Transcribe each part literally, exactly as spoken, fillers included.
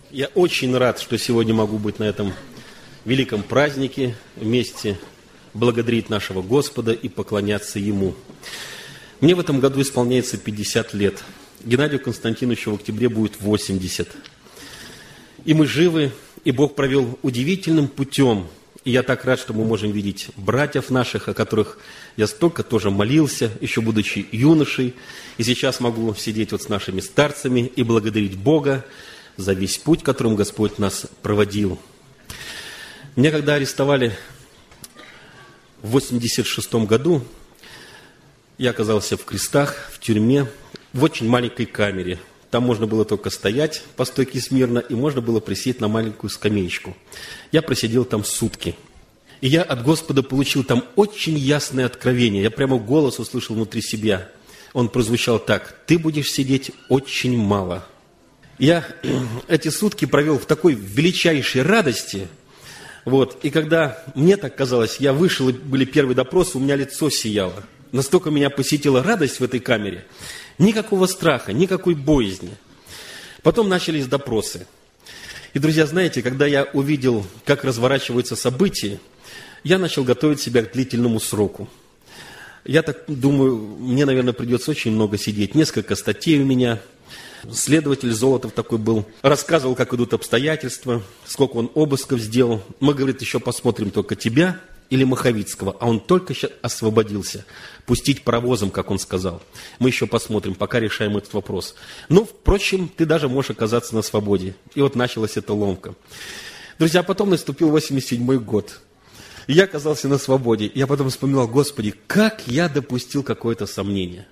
Я очень рад, что сегодня могу быть на этом великом празднике, вместе благодарить нашего Господа и поклоняться Ему. Мне в этом году исполняется пятьдесят лет. Геннадию Константиновичу в октябре будет восемьдесят. И мы живы, и Бог провел удивительным путем. И я так рад, что мы можем видеть братьев наших, о которых я столько тоже молился, еще будучи юношей. И сейчас могу сидеть вот с нашими старцами и благодарить Бога за весь путь, которым Господь нас проводил. Меня когда арестовали в восемьдесят шестом году, я оказался в крестах, в тюрьме, в очень маленькой камере. Там можно было только стоять по стойке смирно, и можно было присесть на маленькую скамеечку. Я просидел там сутки. И я от Господа получил там очень ясное откровение. Я прямо голос услышал внутри себя. Он прозвучал так: «Ты будешь сидеть очень мало». Я эти сутки провел в такой величайшей радости. Вот. И когда мне так казалось, я вышел, и были первые допросы, у меня лицо сияло. Настолько меня посетила радость в этой камере. Никакого страха, никакой боязни. Потом начались допросы. И, друзья, знаете, когда я увидел, как разворачиваются события, я начал готовить себя к длительному сроку. Я так думаю, мне, наверное, придется очень много сидеть. Несколько статей у меня. Следователь Золотов такой был. Рассказывал, как идут обстоятельства, сколько он обысков сделал. Мы, говорит, еще посмотрим только тебя или Маховицкого. А он только сейчас освободился. Пустить паровозом, как он сказал. Мы еще посмотрим, пока решаем этот вопрос. Ну, впрочем, ты даже можешь оказаться на свободе. И вот началась эта ломка. Друзья, потом наступил восемьдесят седьмой год. И я оказался на свободе. Я потом вспоминал: Господи, как я допустил какое-то сомнение.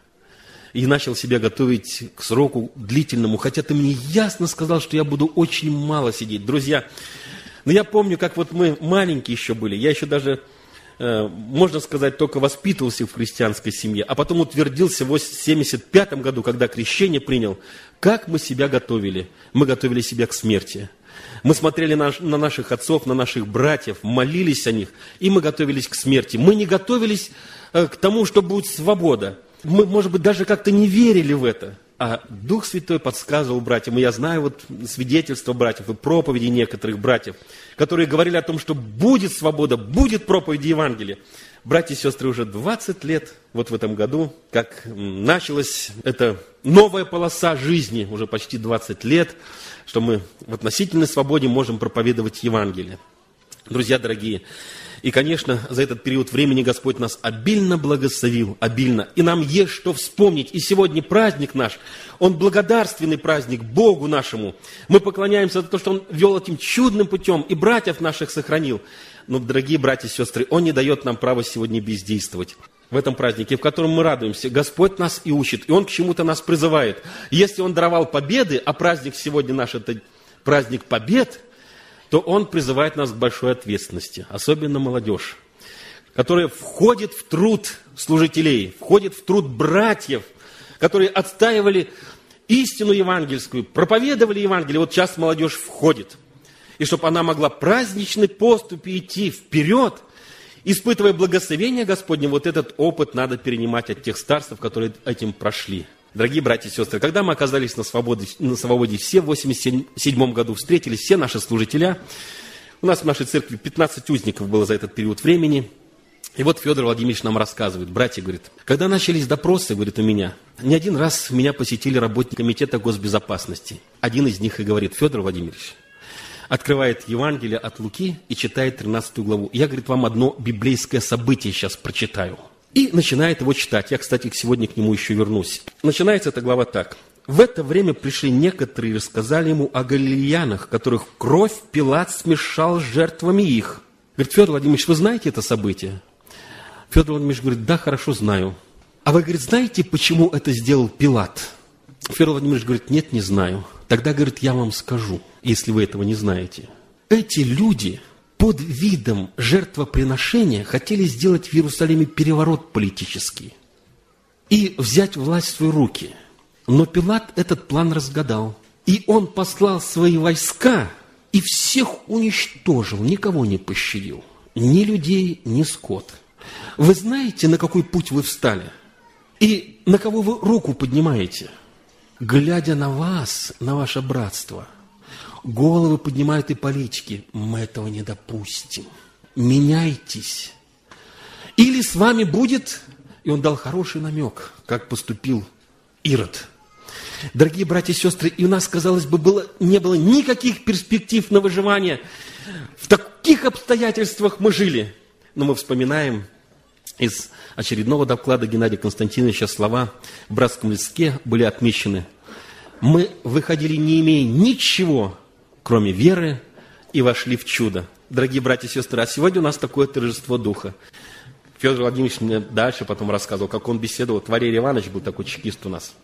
И начал себя готовить к сроку длительному. Хотя ты мне ясно сказал, что я буду очень мало сидеть. Друзья, но я помню, как вот мы маленькие еще были. Я еще даже, э, можно сказать, только воспитывался в христианской семье. А потом утвердился в семьдесят пятом году, когда крещение принял. Как мы себя готовили? Мы готовили себя к смерти. Мы смотрели на, на наших отцов, на наших братьев, молились о них. И мы готовились к смерти. Мы не готовились э, к тому, что будет свобода. Мы, может быть, даже как-то не верили в это. А Дух Святой подсказывал братьям. И я знаю вот свидетельства братьев и проповеди некоторых братьев, которые говорили о том, что будет свобода, будет проповедь Евангелия. Братья и сестры, уже двадцать лет, вот в этом году, как началась эта новая полоса жизни, уже почти двадцать лет, что мы в относительной свободе можем проповедовать Евангелие. Друзья дорогие, и, конечно, за этот период времени Господь нас обильно благословил, обильно. И нам есть что вспомнить. И сегодня праздник наш, он благодарственный праздник Богу нашему. Мы поклоняемся за то, что Он вел этим чудным путем и братьев наших сохранил. Но, дорогие братья и сестры, Он не дает нам права сегодня бездействовать. В этом празднике, в котором мы радуемся, Господь нас и учит, и Он к чему-то нас призывает. Если Он даровал победы, а праздник сегодня наш – это праздник побед, то Он призывает нас к большой ответственности, особенно молодежь, которая входит в труд служителей, входит в труд братьев, которые отстаивали истину евангельскую, проповедовали Евангелие. Вот сейчас молодежь входит. И чтобы она могла праздничной поступью идти вперед, испытывая благословение Господне, вот этот опыт надо перенимать от тех старцев, которые этим прошли. Дорогие братья и сестры, когда мы оказались на свободе, на свободе все в восемьдесят седьмом году, встретились все наши служителя. У нас в нашей церкви пятнадцать узников было за этот период времени. И вот Федор Владимирович нам рассказывает. Братья, говорит, когда начались допросы, говорит, у меня, не один раз меня посетили работники комитета госбезопасности. Один из них и говорит: Федор Владимирович, открывает Евангелие от Луки и читает тринадцатую главу. Я, говорит, вам одно библейское событие сейчас прочитаю. И начинает его читать. Я, кстати, сегодня к нему еще вернусь. Начинается эта глава так. В это время пришли некоторые и рассказали ему о галилеянах, которых кровь Пилат смешал с жертвами их. Говорит: Федор Владимирович, вы знаете это событие? Федор Владимирович говорит: да, хорошо знаю. А вы, говорит, знаете, почему это сделал Пилат? Федор Владимирович говорит: нет, не знаю. Тогда, говорит, я вам скажу, если вы этого не знаете. Эти люди под видом жертвоприношения хотели сделать в Иерусалиме переворот политический и взять власть в свои руки. Но Пилат этот план разгадал. И он послал свои войска и всех уничтожил, никого не пощадил. Ни людей, ни скот. Вы знаете, на какой путь вы встали? И на кого вы руку поднимаете? Глядя на вас, на ваше братство, головы поднимают и политики. Мы этого не допустим. Меняйтесь. Или с вами будет, и он дал хороший намек, как поступил Ирод. Дорогие братья и сестры, и у нас, казалось бы, было, не было никаких перспектив на выживание. В таких обстоятельствах мы жили. Но мы вспоминаем из очередного доклада Геннадия Константиновича слова в братском листке были отмечены. Мы выходили, не имея ничего, кроме веры, и вошли в чудо. Дорогие братья и сестры, а сегодня у нас такое торжество духа. Федор Владимирович мне дальше потом рассказывал, как он беседовал. Вот Валерий Иванович был такой чекист у нас.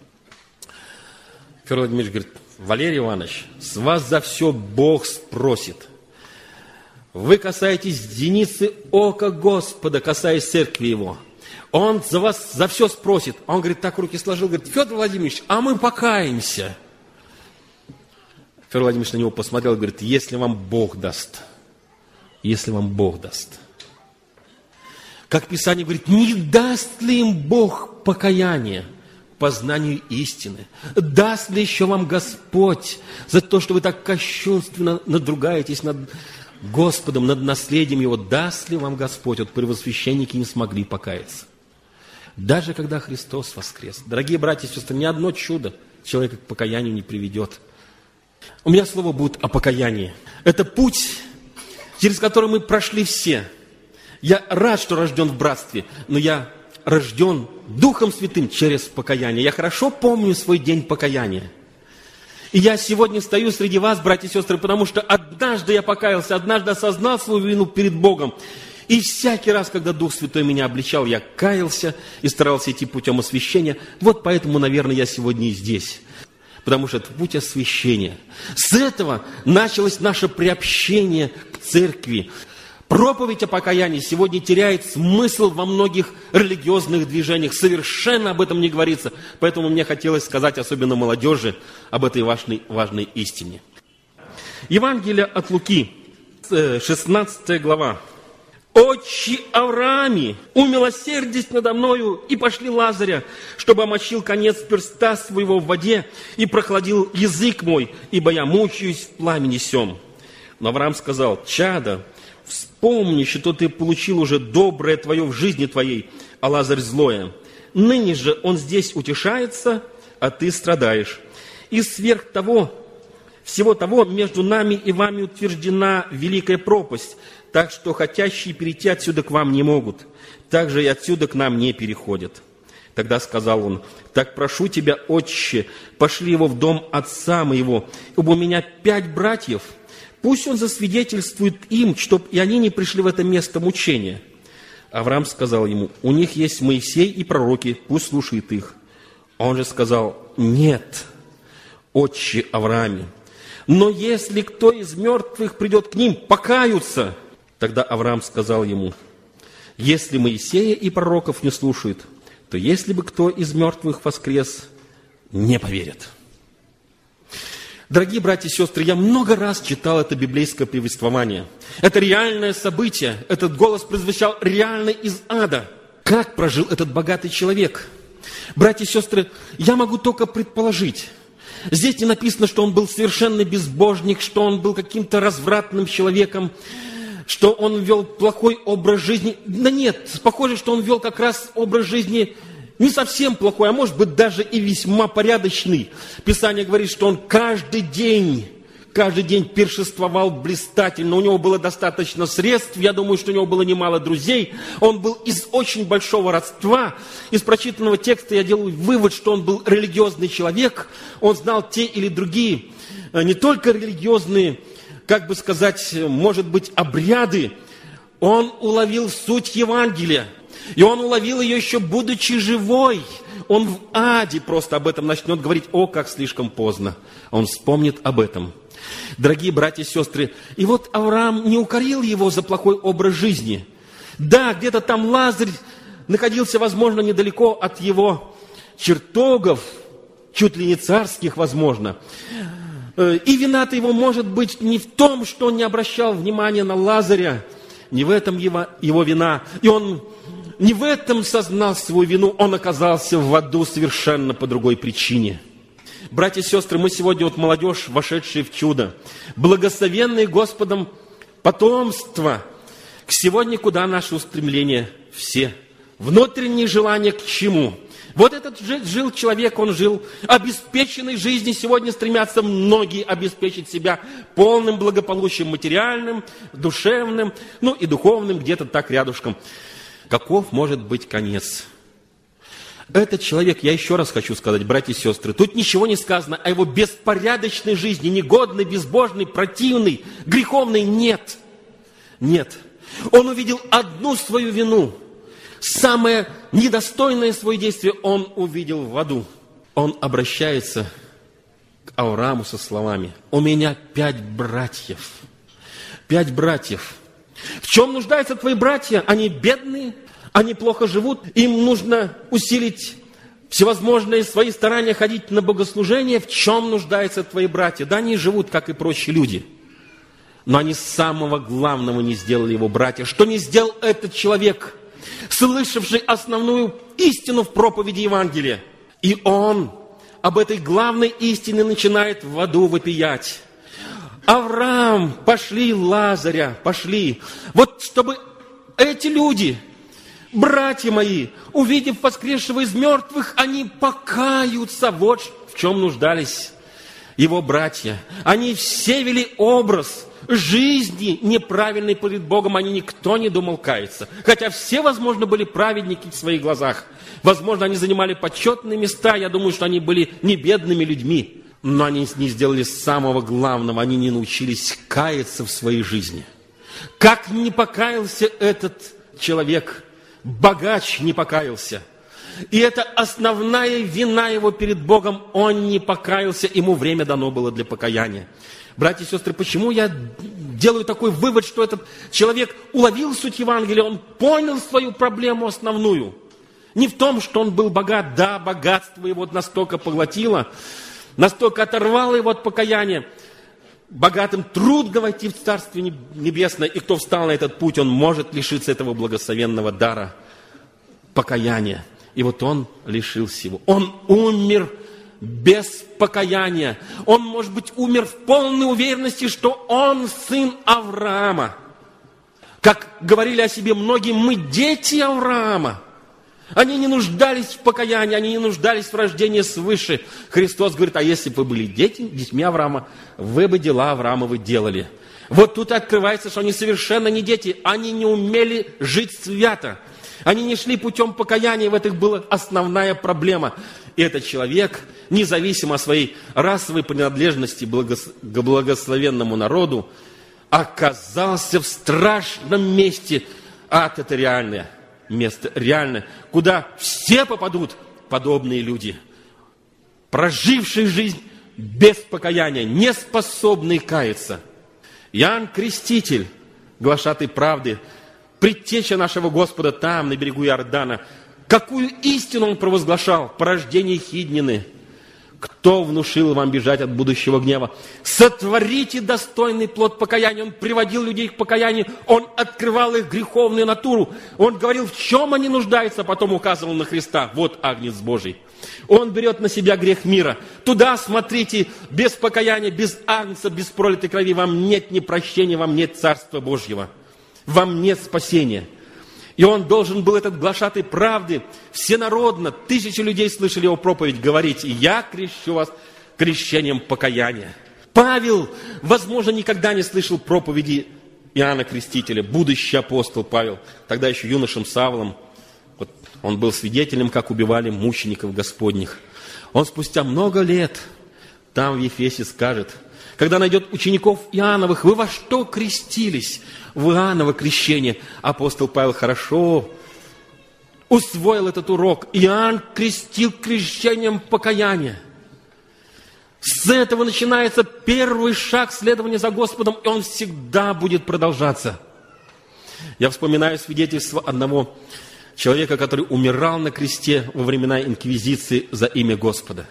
Федор Владимирович говорит: Валерий Иванович, с вас за все Бог спросит. Вы касаетесь зеницы ока Господа, касаясь церкви Его. Он за вас за все спросит. Он, говорит, так руки сложил, говорит: Федор Владимирович, а мы покаемся. Федор Владимирович на него посмотрел и говорит: если вам Бог даст, если вам Бог даст. Как Писание говорит, не даст ли им Бог покаяние, познанию истины? Даст ли еще вам Господь за то, что вы так кощунственно надругаетесь над Господом, над наследием Его? Даст ли вам Господь? Вот первосвященники не смогли покаяться. Даже когда Христос воскрес. Дорогие братья и сестры, ни одно чудо человека к покаянию не приведет. У меня слово будет о покаянии. Это путь, через который мы прошли все. Я рад, что рожден в братстве, но я рожден Духом Святым через покаяние. Я хорошо помню свой день покаяния. И я сегодня стою среди вас, братья и сестры, потому что однажды я покаялся, однажды осознал свою вину перед Богом. И всякий раз, когда Дух Святой меня обличал, я каялся и старался идти путем освящения. Вот поэтому, наверное, я сегодня и здесь. Потому что это путь освящения. С этого началось наше приобщение к церкви. Проповедь о покаянии сегодня теряет смысл во многих религиозных движениях. Совершенно об этом не говорится. Поэтому мне хотелось сказать, особенно молодежи, об этой важной, важной истине. Евангелие от Луки, шестнадцатая глава. «Отче Аврааме, умилосердись надо мною, и пошли Лазаря, чтобы омочил конец перста своего в воде и прохладил язык мой, ибо я мучаюсь в пламени сем». Но Авраам сказал: «Чадо, вспомни, что ты получил уже доброе твое в жизни твоей, а Лазарь злое. Ныне же он здесь утешается, а ты страдаешь. И сверх того, всего того, между нами и вами утверждена великая пропасть, так что хотящие перейти отсюда к вам не могут, так же и отсюда к нам не переходят». Тогда сказал он: «Так прошу тебя, отче, пошли его в дом отца моего, ибо у меня пять братьев. Пусть он засвидетельствует им, чтоб и они не пришли в это место мучения». Авраам сказал ему: «У них есть Моисей и пророки, пусть слушает их». Он же сказал: «Нет, отче Аврааме, но если кто из мертвых придет к ним, покаются». Тогда Авраам сказал ему: «Если Моисея и пророков не слушают, то если бы кто из мертвых воскрес, не поверят». Дорогие братья и сестры, я много раз читал это библейское повествование. Это реальное событие. Этот голос прозвучал реально из ада. Как прожил этот богатый человек? Братья и сестры, я могу только предположить. Здесь не написано, что он был совершенный безбожник, что он был каким-то развратным человеком, что он вел плохой образ жизни. Да нет, похоже, что он вел как раз образ жизни не совсем плохой, а может быть даже и весьма порядочный. Писание говорит, что он каждый день, каждый день пиршествовал блистательно. У него было достаточно средств, я думаю, что у него было немало друзей. Он был из очень большого родства. Из прочитанного текста я делаю вывод, что он был религиозный человек. Он знал те или другие, не только религиозные, как бы сказать, может быть, обряды. Он уловил суть Евангелия. И он уловил ее еще будучи живой. Он в аде просто об этом начнет говорить. О, как слишком поздно. Он вспомнит об этом. Дорогие братья и сестры, и вот Авраам не укорил его за плохой образ жизни. Да, где-то там Лазарь находился, возможно, недалеко от его чертогов, чуть ли не царских, возможно. И вина-то его может быть не в том, что он не обращал внимания на Лазаря, не в этом его, его вина. И он не в этом сознал свою вину, он оказался в аду совершенно по другой причине. Братья и сестры, мы сегодня, вот молодежь, вошедшая в чудо, благословенные Господом потомство. Сегодня куда наше устремление все? Внутренние желания к чему? Вот этот жил человек, он жил обеспеченной жизнью. Сегодня стремятся многие обеспечить себя полным благополучием материальным, душевным, ну и духовным, где-то так рядышком. Каков может быть конец? Этот человек, я еще раз хочу сказать, братья и сестры, тут ничего не сказано о его беспорядочной жизни, негодной, безбожной, противной, греховной. Нет. Нет. Он увидел одну свою вину. Самое недостойное свое действие он увидел в аду. Он обращается к Аврааму со словами: «У меня пять братьев». Пять братьев. В чем нуждаются твои братья? Они бедные, они плохо живут, им нужно усилить всевозможные свои старания ходить на богослужение. В чем нуждаются твои братья? Да, они живут, как и прочие люди. Но они самого главного не сделали его братья. Что не сделал этот человек, слышавший основную истину в проповеди Евангелия? И он об этой главной истине начинает в аду вопиять. Авраам, пошли Лазаря, пошли. Вот чтобы эти люди, братья мои, увидев воскресшего из мертвых, они покаются. Вот в чем нуждались его братья. Они все вели образ жизни неправильной перед Богом. Они никто не думал каяться. Хотя все, возможно, были праведники в своих глазах. Возможно, они занимали почетные места. Я думаю, что они были не бедными людьми. Но они не сделали самого главного. Они не научились каяться в своей жизни. Как не покаялся этот человек, богач не покаялся. И это основная вина его перед Богом. Он не покаялся, ему время дано было для покаяния. Братья и сестры, почему я делаю такой вывод, что этот человек уловил суть Евангелия, он понял свою проблему основную. Не в том, что он был богат. Да, богатство его настолько поглотило, настолько оторвало его от покаяния. Богатым трудно войти в Царствие Небесное, и кто встал на этот путь, он может лишиться этого благословенного дара покаяния. И вот он лишился его. Он умер без покаяния. Он, может быть, умер в полной уверенности, что он сын Авраама. Как говорили о себе многие, мы дети Авраама. Они не нуждались в покаянии, они не нуждались в рождении свыше. Христос говорит: а если бы вы были дети, детьми Авраама, вы бы дела Авраамовы делали. Вот тут открывается, что они совершенно не дети. Они не умели жить свято. Они не шли путем покаяния, в этом была основная проблема. И этот человек, независимо от своей расовой принадлежности к благословенному народу, оказался в страшном месте. Ад – это реальное место, реальное, куда все попадут подобные люди, прожившие жизнь без покаяния, не способные каяться. Иоанн Креститель, глашатай правды, предтеча нашего Господа там, на берегу Иордана, какую истину он провозглашал? Порождение Хиднины. Кто внушил вам бежать от будущего гнева? Сотворите достойный плод покаяния. Он приводил людей к покаянию, он открывал их греховную натуру. Он говорил, в чем они нуждаются, а потом указывал на Христа. Вот Агнец Божий. Он берет на себя грех мира. Туда смотрите, без покаяния, без Агнца, без пролитой крови вам нет ни прощения, вам нет Царства Божьего. Вам нет спасения. И он должен был, этот глашатай правды, всенародно, тысячи людей слышали его проповедь, говорить: «Я крещу вас крещением покаяния». Павел, возможно, никогда не слышал проповеди Иоанна Крестителя, будущий апостол Павел, тогда еще юношем Савлом. Вот он был свидетелем, как убивали мучеников Господних. Он спустя много лет там в Ефесе скажет, когда найдет учеников Иоанновых: «Вы во что крестились?» В Иоанново крещение. Апостол Павел хорошо усвоил этот урок. Иоанн крестил крещением покаяния. С этого начинается первый шаг следования за Господом, и он всегда будет продолжаться. Я вспоминаю свидетельство одного человека, который умирал на кресте во времена инквизиции за имя Господа.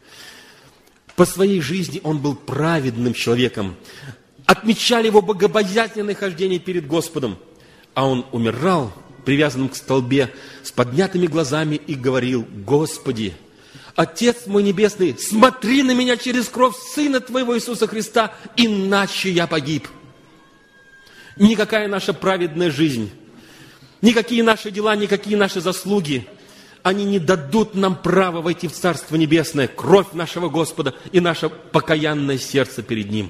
По своей жизни он был праведным человеком. Отмечали его богобоязненное хождение перед Господом. А он умирал, привязанным к столбе, с поднятыми глазами, и говорил: «Господи, Отец мой Небесный, смотри на меня через кровь Сына Твоего Иисуса Христа, иначе я погиб. Никакая наша праведная жизнь, никакие наши дела, никакие наши заслуги, они не дадут нам права войти в Царство Небесное. Кровь нашего Господа и наше покаянное сердце перед Ним.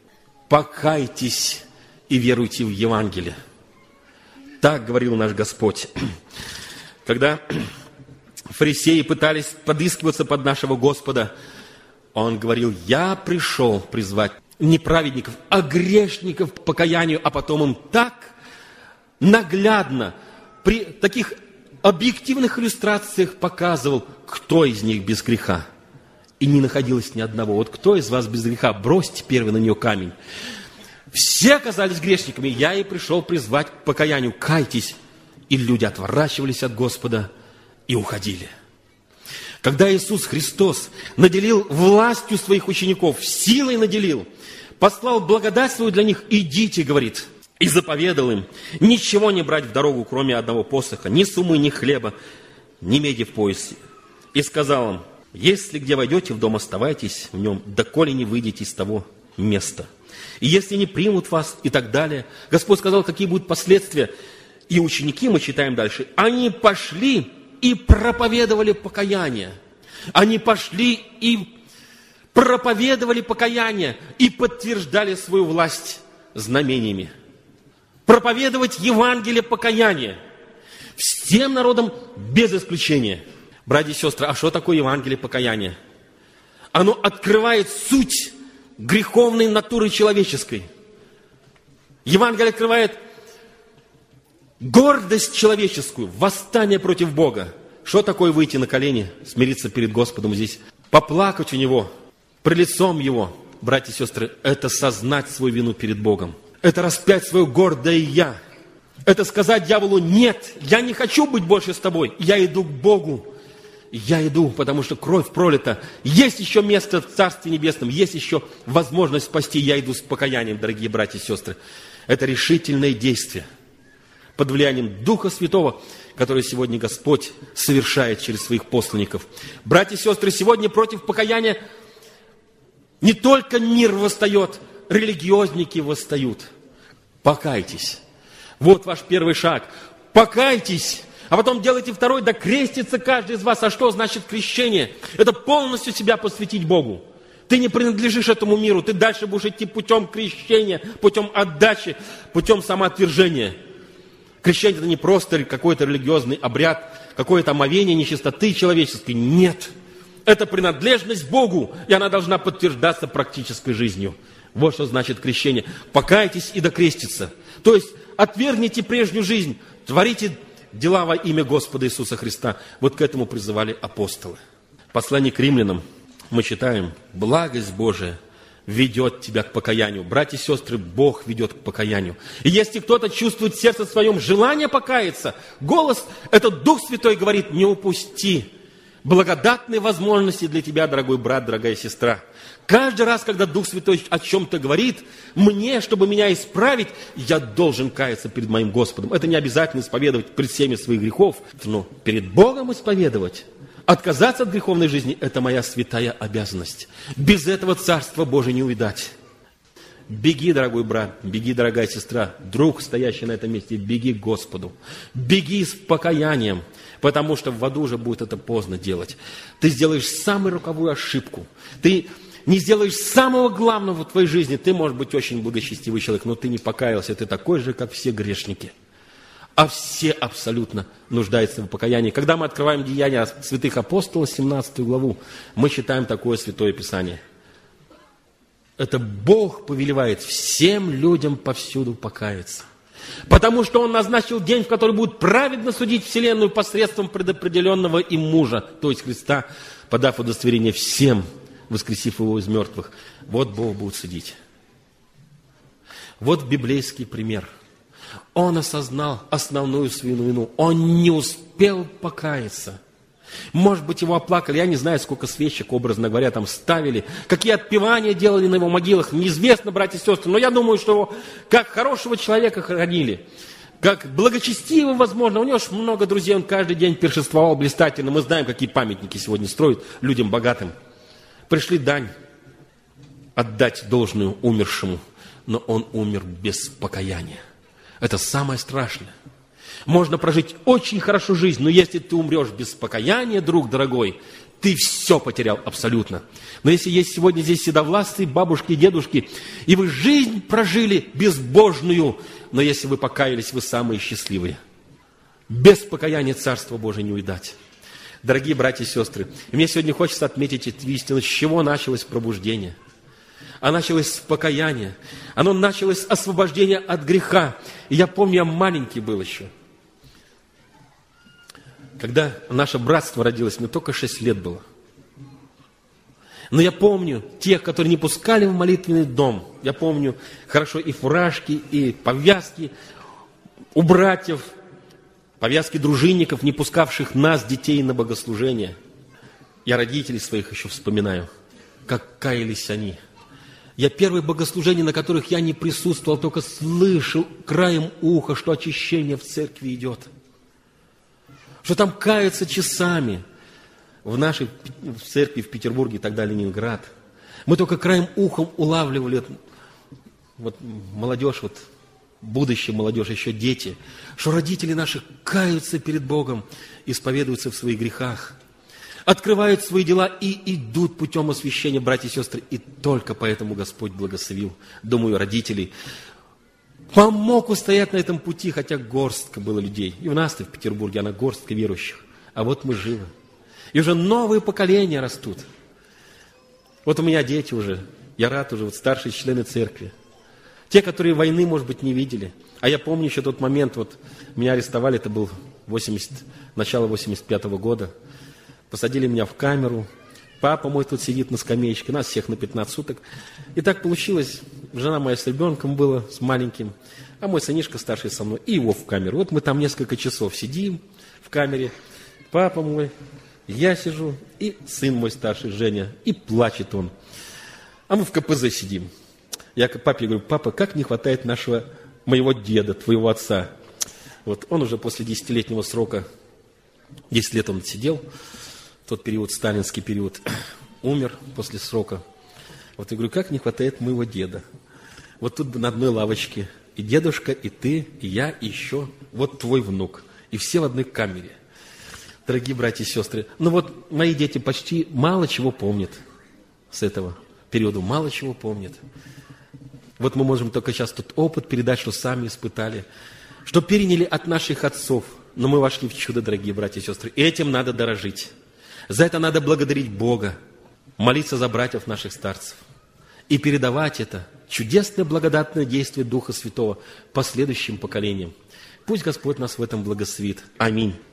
Покайтесь и веруйте в Евангелие. Так говорил наш Господь. Когда фарисеи пытались подыскиваться под нашего Господа, Он говорил: я пришел призвать не праведников, а грешников к покаянию, а потом им так наглядно, при таких объективных иллюстрациях показывал, кто из них без греха. И не находилось ни одного. Вот кто из вас без греха? Бросьте первый на нее камень. Все оказались грешниками. Я и пришел призвать к покаянию. Кайтесь. И люди отворачивались от Господа и уходили. Когда Иисус Христос наделил властью своих учеников, силой наделил, послал благодать свою для них, идите, говорит, и заповедал им, ничего не брать в дорогу, кроме одного посоха, ни суммы, ни хлеба, ни меди в поясе. И сказал им: если где войдете в дом, оставайтесь в нем, доколе не выйдете из того места. И если не примут вас, и так далее. Господь сказал, какие будут последствия. И ученики, мы читаем дальше, они пошли и проповедовали покаяние. Они пошли и проповедовали покаяние и подтверждали свою власть знамениями. Проповедовать Евангелие покаяния всем народам без исключения. Братья и сестры, а что такое Евангелие покаяния? Оно открывает суть греховной натуры человеческой. Евангелие открывает гордость человеческую, восстание против Бога. Что такое выйти на колени, смириться перед Господом здесь, поплакать у Него, пред лицом Его? Братья и сестры, это сознать свою вину перед Богом. Это распять свое гордое «я». Это сказать дьяволу: нет, я не хочу быть больше с тобой, я иду к Богу. Я иду, потому что кровь пролита. Есть еще место в Царстве Небесном, есть еще возможность спасти. Я иду с покаянием, дорогие братья и сестры. Это решительное действие под влиянием Духа Святого, который сегодня Господь совершает через своих посланников. Братья и сестры, сегодня против покаяния не только мир восстает, религиозники восстают. Покайтесь. Вот ваш первый шаг. Покайтесь. А потом делайте второй, да крестится каждый из вас. А что значит крещение? Это полностью себя посвятить Богу. Ты не принадлежишь этому миру. Ты дальше будешь идти путем крещения, путем отдачи, путем самоотвержения. Крещение – это не просто какой-то религиозный обряд, какое-то омовение нечистоты человеческой. Нет. Это принадлежность Богу, и она должна подтверждаться практической жизнью. Вот что значит крещение. Покайтесь и докреститься. То есть отвергните прежнюю жизнь, творите дела во имя Господа Иисуса Христа. Вот к этому призывали апостолы. Послание к римлянам мы читаем: благость Божия ведет тебя к покаянию. Братья и сестры, Бог ведет к покаянию. И если кто-то чувствует в сердце своем желание покаяться, голос, этот Дух Святой говорит: не упусти благодатные возможности для тебя, дорогой брат, дорогая сестра. Каждый раз, когда Дух Святой о чем-то говорит, мне, чтобы меня исправить, я должен каяться перед моим Господом. Это не обязательно исповедовать пред всеми своих грехов, но перед Богом исповедовать. Отказаться от греховной жизни – это моя святая обязанность. Без этого Царства Божие не увидать. Беги, дорогой брат, беги, дорогая сестра, друг, стоящий на этом месте, беги к Господу. Беги с покаянием, потому что в аду уже будет это поздно делать. Ты сделаешь самую роковую ошибку. Ты не сделаешь самого главного в твоей жизни. Ты, может быть, очень благочестивый человек, но ты не покаялся. Ты такой же, как все грешники. А все абсолютно нуждаются в покаянии. Когда мы открываем Деяния святых апостолов, семнадцатую главу, мы читаем такое Святое Писание. Это Бог повелевает всем людям повсюду покаяться. Потому что Он назначил день, в который будет праведно судить вселенную посредством предопределенного им мужа, то есть Христа, подав удостоверение всем, воскресив Его из мертвых. Вот Бог будет судить. Вот библейский пример. Он осознал основную свою вину. Он не успел покаяться. Может быть, его оплакали. Я не знаю, сколько свечек, образно говоря, там ставили. Какие отпевания делали на его могилах. Неизвестно, братья и сестры. Но я думаю, что его как хорошего человека хоронили. как благочестиво, возможно. У него ж много друзей, он каждый день пиршествовал блистательно. Мы знаем, какие памятники сегодня строят людям богатым. Пришли дань отдать должную умершему, но он умер без покаяния. Это самое страшное. Можно прожить очень хорошо жизнь, но если ты умрешь без покаяния, друг дорогой, ты все потерял абсолютно. Но если есть сегодня здесь седовластые бабушки и дедушки, и вы жизнь прожили безбожную, но если вы покаялись, вы самые счастливые. Без покаяния Царство Божие не увидать. Дорогие братья и сестры, мне сегодня хочется отметить эту истину, с чего началось пробуждение. А началось с покаяния. Оно началось с освобождения от греха. И я помню, я маленький был еще. Когда наше братство родилось, мне только шесть лет было. Но я помню тех, которые не пускали в молитвенный дом. Я помню хорошо и фуражки, и повязки у братьев, повязки дружинников, не пускавших нас, детей, на богослужение. Я родителей своих еще вспоминаю, как каялись они. Я первые богослужения, на которых я не присутствовал, только слышал краем уха, что очищение в церкви идет. Что там каются часами. В нашей в церкви в Петербурге, тогда Ленинград. Мы только краем ухом улавливали вот, молодежь, вот, будущая молодежь, еще дети, что родители наши каются перед Богом, исповедуются в своих грехах, открывают свои дела и идут путем освящения, братья и сестры. И только поэтому Господь благословил, думаю, родителей. Помог устоять на этом пути, хотя горстка было людей. И у нас-то в Петербурге она горстка верующих. А вот мы живы. И уже новые поколения растут. Вот у меня дети уже. Я рад уже, вот старшие члены церкви. Те, которые войны, может быть, не видели. А я помню еще тот момент, вот меня арестовали, это был восемьдесят, начало восемьдесят пятого года. Посадили меня в камеру. Папа мой тут сидит на скамеечке, нас всех на пятнадцать суток. И так получилось, жена моя с ребенком была, с маленьким, а мой сынишка старший со мной, и его в камеру. Вот мы там несколько часов сидим в камере, папа мой, я сижу, и сын мой старший, Женя, и плачет он. А мы в ка пэ зэ сидим. Я к папе говорю: папа, как не хватает нашего, моего деда, твоего отца. Вот он уже после десятилетнего срока, десять лет он сидел, тот период, сталинский период, умер после срока. Вот я говорю, как не хватает моего деда. Вот тут на одной лавочке и дедушка, и ты, и я, и еще вот твой внук. И все в одной камере. Дорогие братья и сестры, ну вот мои дети почти мало чего помнят с этого периода, мало чего помнят. Вот мы можем только сейчас тот опыт передать, что сами испытали, что переняли от наших отцов. Но мы вошли в чудо, дорогие братья и сестры. И этим надо дорожить. За это надо благодарить Бога, молиться за братьев наших старцев и передавать это чудесное благодатное действие Духа Святого последующим поколениям. Пусть Господь нас в этом благословит. Аминь.